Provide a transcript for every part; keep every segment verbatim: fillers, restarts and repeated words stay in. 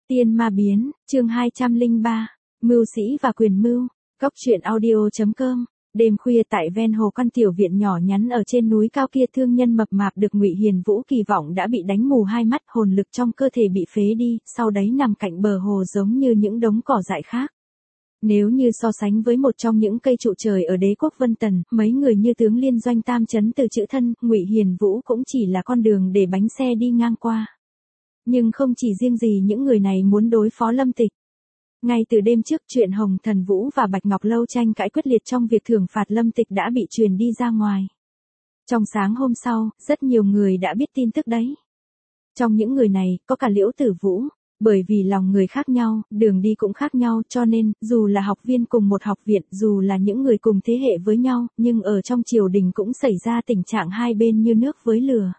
Tiên ma biến, chương hai trăm lẻ ba, mưu sĩ và quyền mưu, góc truyện audio chấm com. Đêm khuya tại ven hồ căn tiểu viện nhỏ nhắn ở trên núi cao kia, thương nhân mập mạp được Ngụy Hiền Vũ kỳ vọng đã bị đánh mù hai mắt, hồn lực trong cơ thể bị phế đi, sau đấy nằm cạnh bờ hồ giống như những đống cỏ dại khác. Nếu như so sánh với một trong những cây trụ trời ở đế quốc Vân Tần, mấy người như tướng Liên Doanh Tam Chấn từ chữ thân, Ngụy Hiền Vũ cũng chỉ là con đường để bánh xe đi ngang qua. Nhưng không chỉ riêng gì những người này muốn đối phó Lâm Tịch. Ngay từ đêm trước, chuyện Hồng Thần Vũ và Bạch Ngọc Lâu tranh cãi quyết liệt trong việc thưởng phạt Lâm Tịch đã bị truyền đi ra ngoài. Trong sáng hôm sau, rất nhiều người đã biết tin tức đấy. Trong những người này, có cả Liễu Tử Vũ. Bởi vì lòng người khác nhau, đường đi cũng khác nhau, cho nên, dù là học viên cùng một học viện, dù là những người cùng thế hệ với nhau, nhưng ở trong triều đình cũng xảy ra tình trạng hai bên như nước với lửa.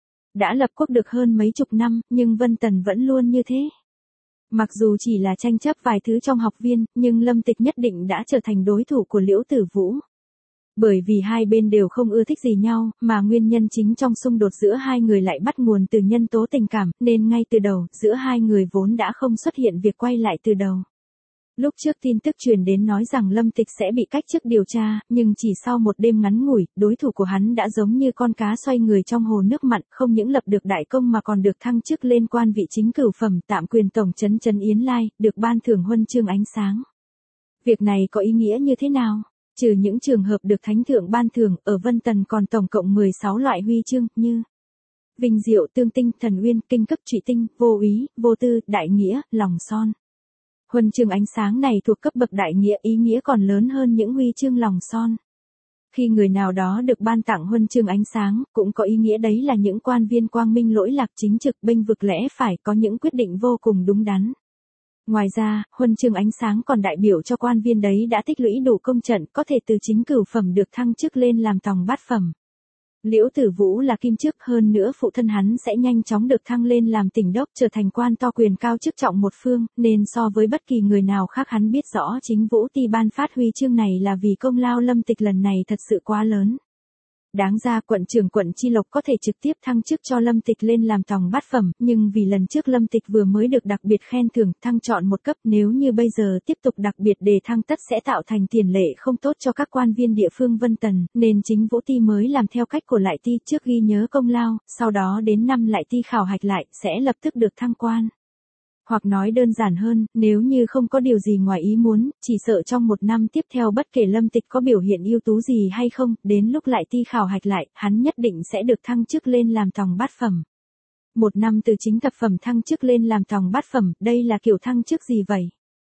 Đã lập quốc được hơn mấy chục năm, nhưng Vân Tần vẫn luôn như thế. Mặc dù chỉ là tranh chấp vài thứ trong học viên, nhưng Lâm Tịch nhất định đã trở thành đối thủ của Liễu Tử Vũ. Bởi vì hai bên đều không ưa thích gì nhau, mà nguyên nhân chính trong xung đột giữa hai người lại bắt nguồn từ nhân tố tình cảm, nên ngay từ đầu, giữa hai người vốn đã không xuất hiện việc quay lại từ đầu. Lúc trước tin tức truyền đến nói rằng Lâm Tịch sẽ bị cách chức điều tra, nhưng chỉ sau một đêm ngắn ngủi, đối thủ của hắn đã giống như con cá xoay người trong hồ nước mặn, không những lập được đại công mà còn được thăng chức lên quan vị chính cửu phẩm, tạm quyền tổng trấn Trấn Yến Lai, được ban thưởng huân chương ánh sáng. Việc này có ý nghĩa như thế nào? Trừ những trường hợp được thánh thượng ban thưởng, ở Vân Tần còn tổng cộng mười sáu loại huy chương, như vinh diệu, tương tinh, thần uyên, kinh cấp, trụy tinh, vô úy, vô tư, đại nghĩa, lòng son. Huân chương ánh sáng này thuộc cấp bậc đại nghĩa, ý nghĩa còn lớn hơn những huy chương lòng son. Khi người nào đó được ban tặng huân chương ánh sáng, cũng có ý nghĩa đấy là những quan viên quang minh lỗi lạc, chính trực, bênh vực lẽ phải, có những quyết định vô cùng đúng đắn. Ngoài ra, huân chương ánh sáng còn đại biểu cho quan viên đấy đã tích lũy đủ công trận, có thể từ chính cửu phẩm được thăng chức lên làm tòng bát phẩm. Liễu Tử Vũ là kim chức, hơn nữa phụ thân hắn sẽ nhanh chóng được thăng lên làm tỉnh đốc, trở thành quan to quyền cao chức trọng một phương, nên so với bất kỳ người nào khác hắn biết rõ chính Vũ Ti ban phát huy chương này là vì công lao Lâm Tịch lần này thật sự quá lớn. Đáng ra quận trưởng quận Chi Lộc có thể trực tiếp thăng chức cho Lâm Tịch lên làm tòng bát phẩm, nhưng vì lần trước Lâm Tịch vừa mới được đặc biệt khen thưởng thăng chọn một cấp, nếu như bây giờ tiếp tục đặc biệt đề thăng tất sẽ tạo thành tiền lệ không tốt cho các quan viên địa phương Vân Tần, nên chính Vũ Ti mới làm theo cách của Lại Ti, trước ghi nhớ công lao, sau đó đến năm Lại Ti khảo hạch lại, sẽ lập tức được thăng quan. Hoặc nói đơn giản hơn, nếu như không có điều gì ngoài ý muốn, chỉ sợ trong một năm tiếp theo bất kể Lâm Tịch có biểu hiện ưu tú gì hay không, đến lúc Lại Ti khảo hạch lại, hắn nhất định sẽ được thăng chức lên làm tòng bát phẩm. Một năm từ chính thập phẩm thăng chức lên làm tòng bát phẩm, đây là kiểu thăng chức gì vậy?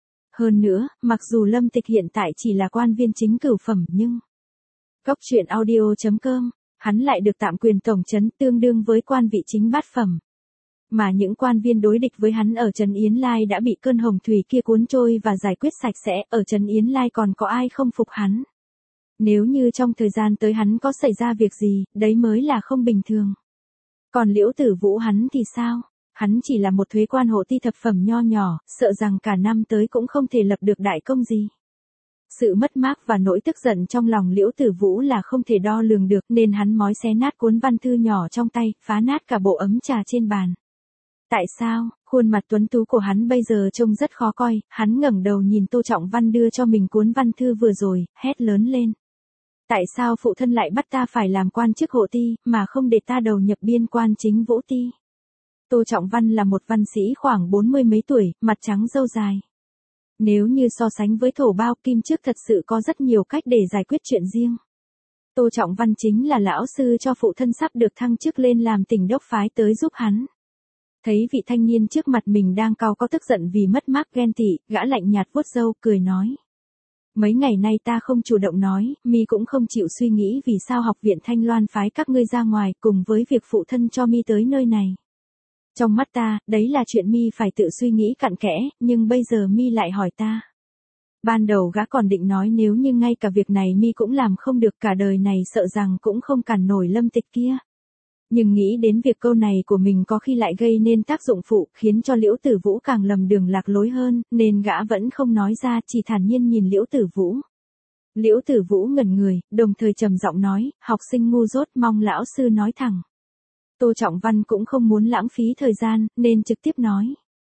Hơn nữa, mặc dù Lâm Tịch hiện tại chỉ là quan viên chính cửu phẩm nhưng... Góc truyện audio chấm com, hắn lại được tạm quyền tổng trấn, tương đương với quan vị chính bát phẩm. Mà những quan viên đối địch với hắn ở Trấn Yến Lai đã bị cơn hồng thủy kia cuốn trôi và giải quyết sạch sẽ, ở Trấn Yến Lai còn có ai không phục hắn. Nếu như trong thời gian tới hắn có xảy ra việc gì, đấy mới là không bình thường. Còn Liễu Tử Vũ hắn thì sao? Hắn chỉ là một thuế quan hộ ti thập phẩm nho nhỏ, sợ rằng cả năm tới cũng không thể lập được đại công gì. Sự mất mát và nỗi tức giận trong lòng Liễu Tử Vũ là không thể đo lường được, nên hắn mói xé nát cuốn văn thư nhỏ trong tay, phá nát cả bộ ấm trà trên bàn. Tại sao? Khuôn mặt tuấn tú của hắn bây giờ trông rất khó coi, hắn ngẩng đầu nhìn Tô Trọng Văn đưa cho mình cuốn văn thư vừa rồi, hét lớn lên. Tại sao phụ thân lại bắt ta phải làm quan chức hộ ti, mà không để ta đầu nhập biên quan chính Vũ Ti? Tô Trọng Văn là một văn sĩ khoảng bốn mươi mấy tuổi, mặt trắng râu dài. Nếu như so sánh với thổ bao, kim chức thật sự có rất nhiều cách để giải quyết chuyện riêng. Tô Trọng Văn chính là lão sư cho phụ thân sắp được thăng chức lên làm tỉnh đốc phái tới giúp hắn. Thấy vị thanh niên trước mặt mình đang cau có tức giận vì mất mát ghen tị, gã lạnh nhạt vuốt râu, cười nói. Mấy ngày nay ta không chủ động nói, mi cũng không chịu suy nghĩ vì sao học viện Thanh Loan phái các ngươi ra ngoài, cùng với việc phụ thân cho mi tới nơi này. Trong mắt ta, đấy là chuyện mi phải tự suy nghĩ cặn kẽ, nhưng bây giờ mi lại hỏi ta. Ban đầu gã còn định nói nếu như ngay cả việc này mi cũng làm không được, cả đời này sợ rằng cũng không cản nổi Lâm Tịch kia. Nhưng nghĩ đến việc câu này của mình có khi lại gây nên tác dụng phụ, khiến cho Liễu Tử Vũ càng lầm đường lạc lối hơn, nên gã vẫn không nói ra, chỉ thản nhiên nhìn Liễu Tử Vũ. Liễu Tử Vũ ngẩn người, đồng thời trầm giọng nói, học sinh ngu dốt, mong lão sư nói thẳng. Tô Trọng Văn cũng không muốn lãng phí thời gian, nên trực tiếp nói.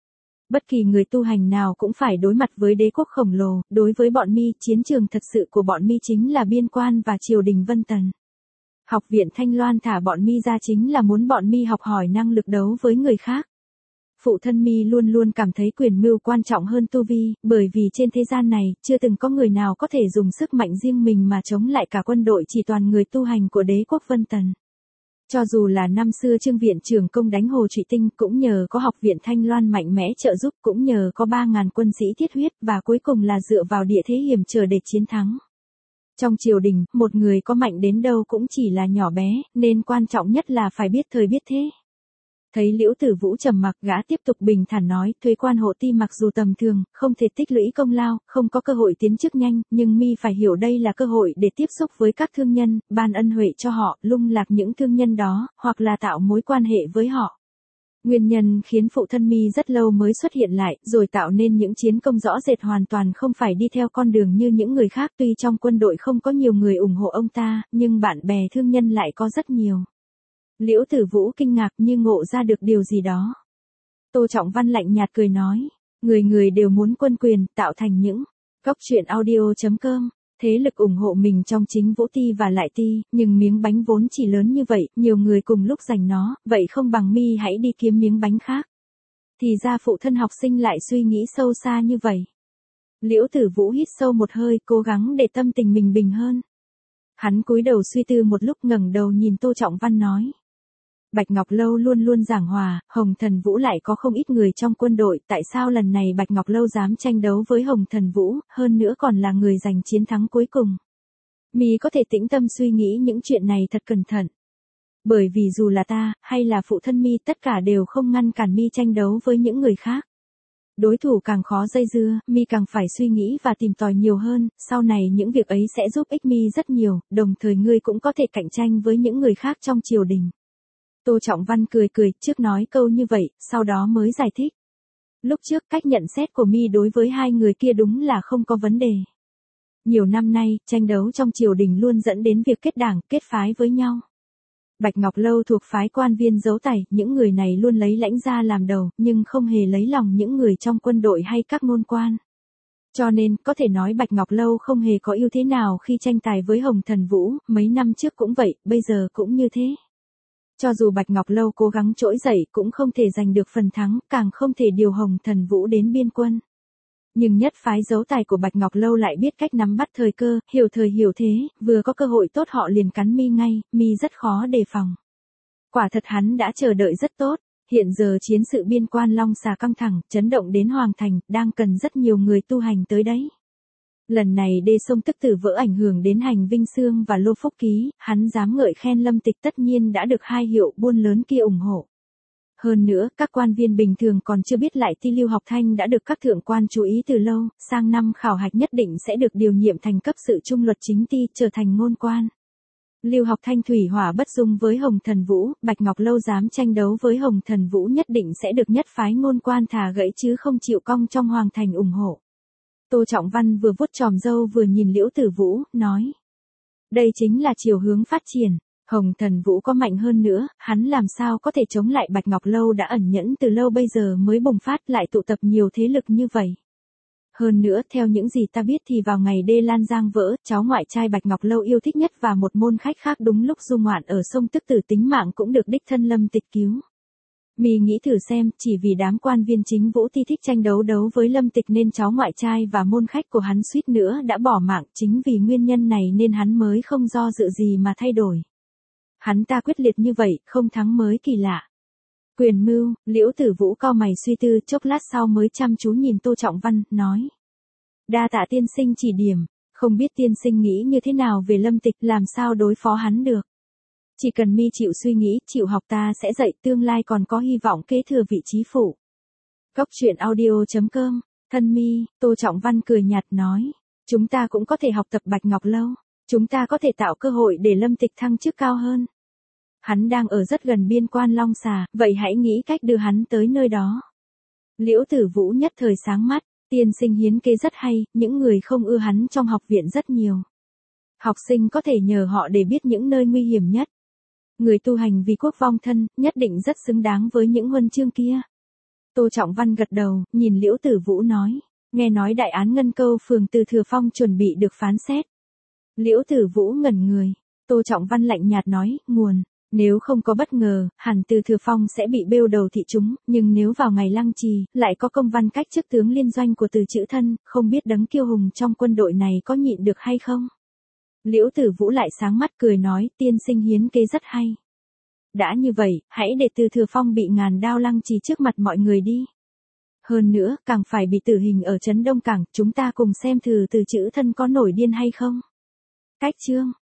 Bất kỳ người tu hành nào cũng phải đối mặt với đế quốc khổng lồ, đối với bọn mi, chiến trường thật sự của bọn mi chính là biên quan và triều đình Vân Tần. Học viện Thanh Loan thả bọn mi ra chính là muốn bọn mi học hỏi năng lực đấu với người khác. Phụ thân mi luôn luôn cảm thấy quyền mưu quan trọng hơn tu vi, bởi vì trên thế gian này, chưa từng có người nào có thể dùng sức mạnh riêng mình mà chống lại cả quân đội chỉ toàn người tu hành của đế quốc Vân Tần. Cho dù là năm xưa Trương viện trưởng công đánh Hồ Trụy Tinh cũng nhờ có học viện Thanh Loan mạnh mẽ trợ giúp, cũng nhờ có ba ngàn quân sĩ thiết huyết và cuối cùng là dựa vào địa thế hiểm trở để chiến thắng. Trong triều đình, một người có mạnh đến đâu cũng chỉ là nhỏ bé, nên quan trọng nhất là phải biết thời biết thế. Thấy Liễu Tử Vũ trầm mặc, gã tiếp tục bình thản nói, thuế quan hộ ti mặc dù tầm thường, không thể tích lũy công lao, không có cơ hội tiến chức nhanh, nhưng mi phải hiểu đây là cơ hội để tiếp xúc với các thương nhân, ban ân huệ cho họ, lung lạc những thương nhân đó, hoặc là tạo mối quan hệ với họ. Nguyên nhân khiến phụ thân mi rất lâu mới xuất hiện lại, rồi tạo nên những chiến công rõ rệt hoàn toàn không phải đi theo con đường như những người khác. Tuy trong quân đội không có nhiều người ủng hộ ông ta, nhưng bạn bè thương nhân lại có rất nhiều. Liễu Tử Vũ kinh ngạc như ngộ ra được điều gì đó. Tô Trọng Văn lạnh nhạt cười nói, người người đều muốn quân quyền, tạo thành những góc truyện audio chấm com. Thế lực ủng hộ mình trong chính Vũ Ti và Lại Ti, nhưng miếng bánh vốn chỉ lớn như vậy, nhiều người cùng lúc giành nó, vậy không bằng mi hãy đi kiếm miếng bánh khác. Thì ra phụ thân học sinh lại suy nghĩ sâu xa như vậy. Liễu Tử Vũ hít sâu một hơi, cố gắng để tâm tình mình bình hơn. Hắn cúi đầu suy tư một lúc, ngẩng đầu nhìn Tô Trọng Văn nói. Bạch Ngọc Lâu luôn luôn giảng hòa, Hồng Thần Vũ lại có không ít người trong quân đội, tại sao lần này Bạch Ngọc Lâu dám tranh đấu với Hồng Thần Vũ, hơn nữa còn là người giành chiến thắng cuối cùng. Mi có thể tĩnh tâm suy nghĩ những chuyện này thật cẩn thận. Bởi vì dù là ta, hay là phụ thân Mi, tất cả đều không ngăn cản Mi tranh đấu với những người khác. Đối thủ càng khó dây dưa, Mi càng phải suy nghĩ và tìm tòi nhiều hơn, sau này những việc ấy sẽ giúp ích Mi rất nhiều, đồng thời ngươi cũng có thể cạnh tranh với những người khác trong triều đình. Tô Trọng Văn cười cười, trước nói câu như vậy, sau đó mới giải thích. Lúc trước cách nhận xét của mi đối với hai người kia đúng là không có vấn đề. Nhiều năm nay, tranh đấu trong triều đình luôn dẫn đến việc kết đảng, kết phái với nhau. Bạch Ngọc Lâu thuộc phái quan viên giấu tài, những người này luôn lấy lãnh gia làm đầu, nhưng không hề lấy lòng những người trong quân đội hay các ngôn quan. Cho nên, có thể nói Bạch Ngọc Lâu không hề có ưu thế nào khi tranh tài với Hồng Thần Vũ, mấy năm trước cũng vậy, bây giờ cũng như thế. Cho dù Bạch Ngọc Lâu cố gắng trỗi dậy cũng không thể giành được phần thắng, càng không thể điều Hồng Thần Vũ đến biên quân. Nhưng nhất phái giấu tài của Bạch Ngọc Lâu lại biết cách nắm bắt thời cơ, hiểu thời hiểu thế, vừa có cơ hội tốt họ liền cắn mi ngay, mi rất khó đề phòng. Quả thật hắn đã chờ đợi rất tốt, hiện giờ chiến sự biên quan Long Xà căng thẳng, chấn động đến Hoàng Thành, đang cần rất nhiều người tu hành tới đấy. Lần này đê sông Tức Tử vỡ ảnh hưởng đến Hành Vinh Sương và Lô Phúc Ký, hắn dám ngợi khen Lâm Tịch tất nhiên đã được hai hiệu buôn lớn kia ủng hộ. Hơn nữa, các quan viên bình thường còn chưa biết Lại Ti Lưu Học Thanh đã được các thượng quan chú ý từ lâu, sang năm khảo hạch nhất định sẽ được điều nhiệm thành cấp sự trung luật chính ti, trở thành ngôn quan. Lưu Học Thanh thủy hỏa bất dung với Hồng Thần Vũ, Bạch Ngọc Lâu dám tranh đấu với Hồng Thần Vũ nhất định sẽ được nhất phái ngôn quan thả gãy chứ không chịu cong trong Hoàng Thành ủng hộ. Tô Trọng Văn vừa vuốt chòm râu vừa nhìn Liễu Tử Vũ, nói. Đây chính là chiều hướng phát triển, Hồng Thần Vũ có mạnh hơn nữa, hắn làm sao có thể chống lại Bạch Ngọc Lâu đã ẩn nhẫn từ lâu bây giờ mới bùng phát lại tụ tập nhiều thế lực như vậy. Hơn nữa, theo những gì ta biết thì vào ngày đê Lan Giang vỡ, cháu ngoại trai Bạch Ngọc Lâu yêu thích nhất và một môn khách khác đúng lúc du ngoạn ở sông Tức Tử tính mạng cũng được đích thân Lâm Tịch cứu. Mi nghĩ thử xem, chỉ vì đám quan viên chính Vũ Ti thích tranh đấu đấu với Lâm Tịch nên cháu ngoại trai và môn khách của hắn suýt nữa đã bỏ mạng, chính vì nguyên nhân này nên hắn mới không do dự gì mà thay đổi. Hắn ta quyết liệt như vậy, không thắng mới kỳ lạ. Quyền mưu, Liễu Tử Vũ cau mày suy tư, chốc lát sau mới chăm chú nhìn Tô Trọng Văn, nói. Đa tạ tiên sinh chỉ điểm, không biết tiên sinh nghĩ như thế nào về Lâm Tịch, làm sao đối phó hắn được. Chỉ cần mi chịu suy nghĩ, chịu học ta sẽ dạy, tương lai còn có hy vọng kế thừa vị trí phụ. Góc truyện audio chấm com, thân mi, Tô Trọng Văn cười nhạt nói. Chúng ta cũng có thể học tập Bạch Ngọc Lâu. Chúng ta có thể tạo cơ hội để Lâm Tịch thăng chức cao hơn. Hắn đang ở rất gần biên quan Long Xà, vậy hãy nghĩ cách đưa hắn tới nơi đó. Liễu Tử Vũ nhất thời sáng mắt, tiên sinh hiến kế rất hay, những người không ưa hắn trong học viện rất nhiều. Học sinh có thể nhờ họ để biết những nơi nguy hiểm nhất. Người tu hành vì quốc vong thân, nhất định rất xứng đáng với những huân chương kia. Tô Trọng Văn gật đầu, nhìn Liễu Tử Vũ nói. Nghe nói đại án Ngân Câu phường Từ Thừa Phong chuẩn bị được phán xét. Liễu Tử Vũ ngẩn người. Tô Trọng Văn lạnh nhạt nói, nguồn. Nếu không có bất ngờ, hẳn Từ Thừa Phong sẽ bị bêu đầu thị chúng, nhưng nếu vào ngày lăng trì, lại có công văn cách chức tướng liên doanh của Từ Chữ Thân, không biết đấng kiêu hùng trong quân đội này có nhịn được hay không? Liễu Tử Vũ lại sáng mắt cười nói, tiên sinh hiến kế rất hay. Đã như vậy, hãy để Từ Thừa Phong bị ngàn đao lăng trì trước mặt mọi người đi. Hơn nữa, càng phải bị tử hình ở trấn Đông Cảng, chúng ta cùng xem thử Từ Chữ Thân có nổi điên hay không. Cách chương